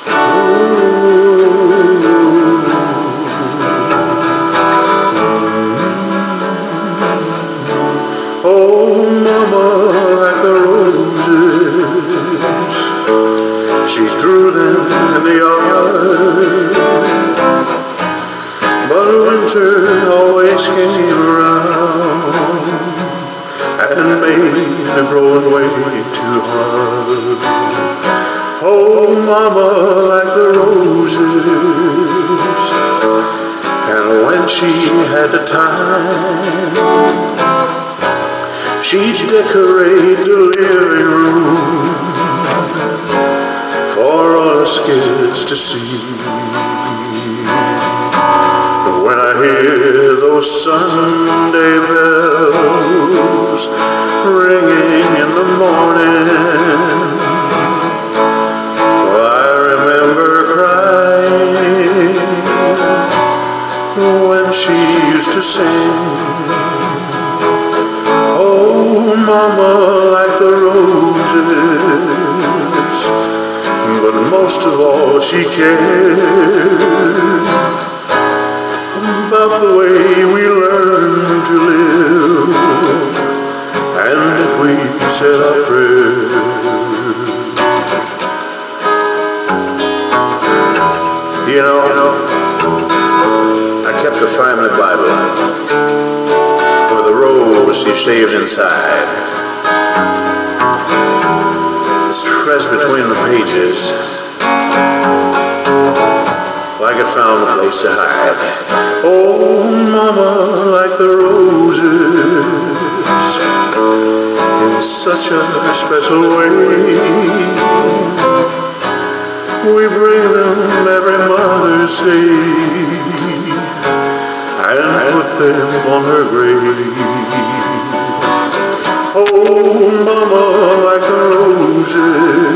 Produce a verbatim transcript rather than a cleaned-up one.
Oh, mama, like the roses, she grew them in the yard. But winter always came around and made the growing way too hard. Oh, mama, like the roses, and when she had the time, she'd decorate the living room for all us kids to see. When I hear those Sunday bells ringing in the morning, well, I remember crying when she used to sing. Oh, mama, like the roses, but most of all she cared about the way we learn to live, and if we said our prayers. You know, I kept a family Bible with a rose she shaved inside. It's pressed between the pages, like it found a place to hide. Oh, mama, like the roses, in such a special way, we bring them every Mother's Day and put them on her grave. Oh, mama, like the roses,